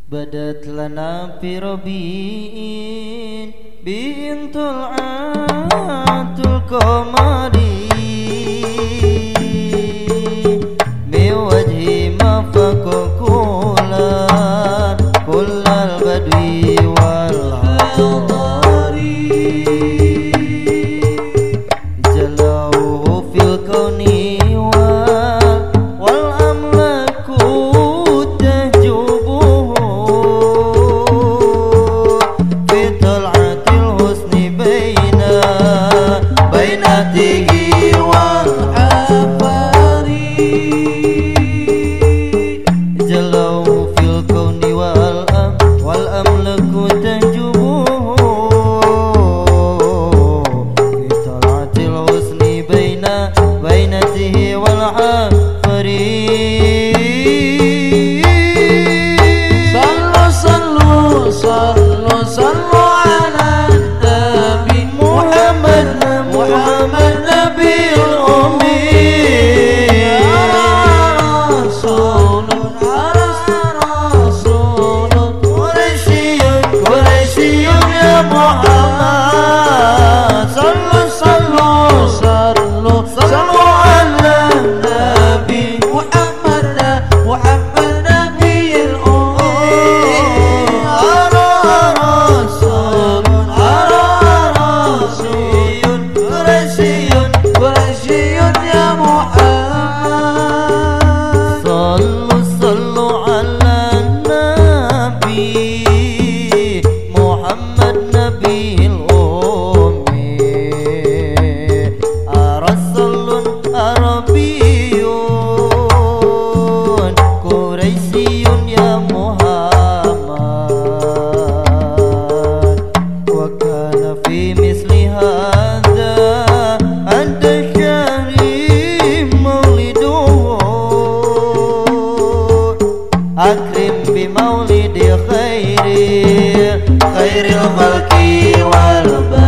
badat lana fi rabi'in bintul atul qamari mi wajhi ma fakulan kullal badwi wal hadari jalauhu fil kauni wal amlaku tahjubuhu fi tal'atil husni bainatihi wal afari jalauhu fil kauni wal amlaku tahjubuhu fi tal'atil husni bainatihi wal afari. Sallu ala Nabi Muhammad Nabiul Ummi Rasulun Quraisyun ya Muhammad. Sallu ala Nabi Muhammad Nabiul Ummi Quraisyun ya Muhammad. Sallu ala Nabi Muhammad Nabiul Ummi Rasulun Arabiyyun Quraisyun ya Muhammad. Wa kana fi misli hadza anta syahri mauliduhu akrim bi maulidi khairil khalqi wal